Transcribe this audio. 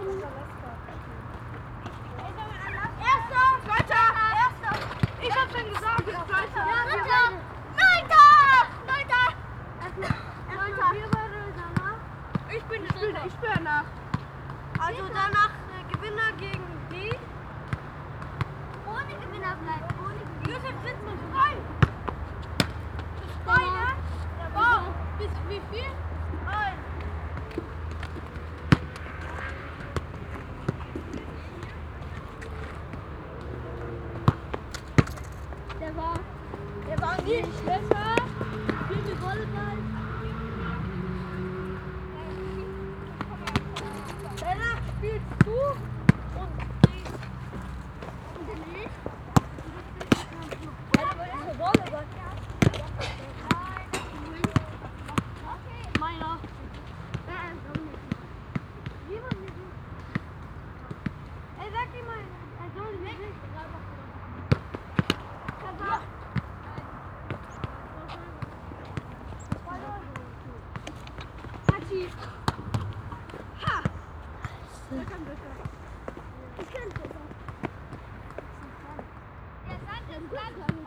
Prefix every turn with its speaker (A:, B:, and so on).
A: Ich hab schon gesagt, das Zweite. Ich bin danach.
B: Also danach Gewinner gegen die. Ohne Gewinner bleibt. Ohne Gewinner.
A: Josef sitzt mit 3.
B: Bis 2, ne?
A: Wow. Bis wie viel?
B: 1.
A: Der war nicht besser.
B: Spielte Volleyball.
A: Danach spielst du und
B: ich.
A: für Volleyball.
B: Meiner. Ey, sag ihm mal, er soll nicht.
A: Hachi. Ha! Da kommt das.
B: Ich kann das. Der Sand ist glatt.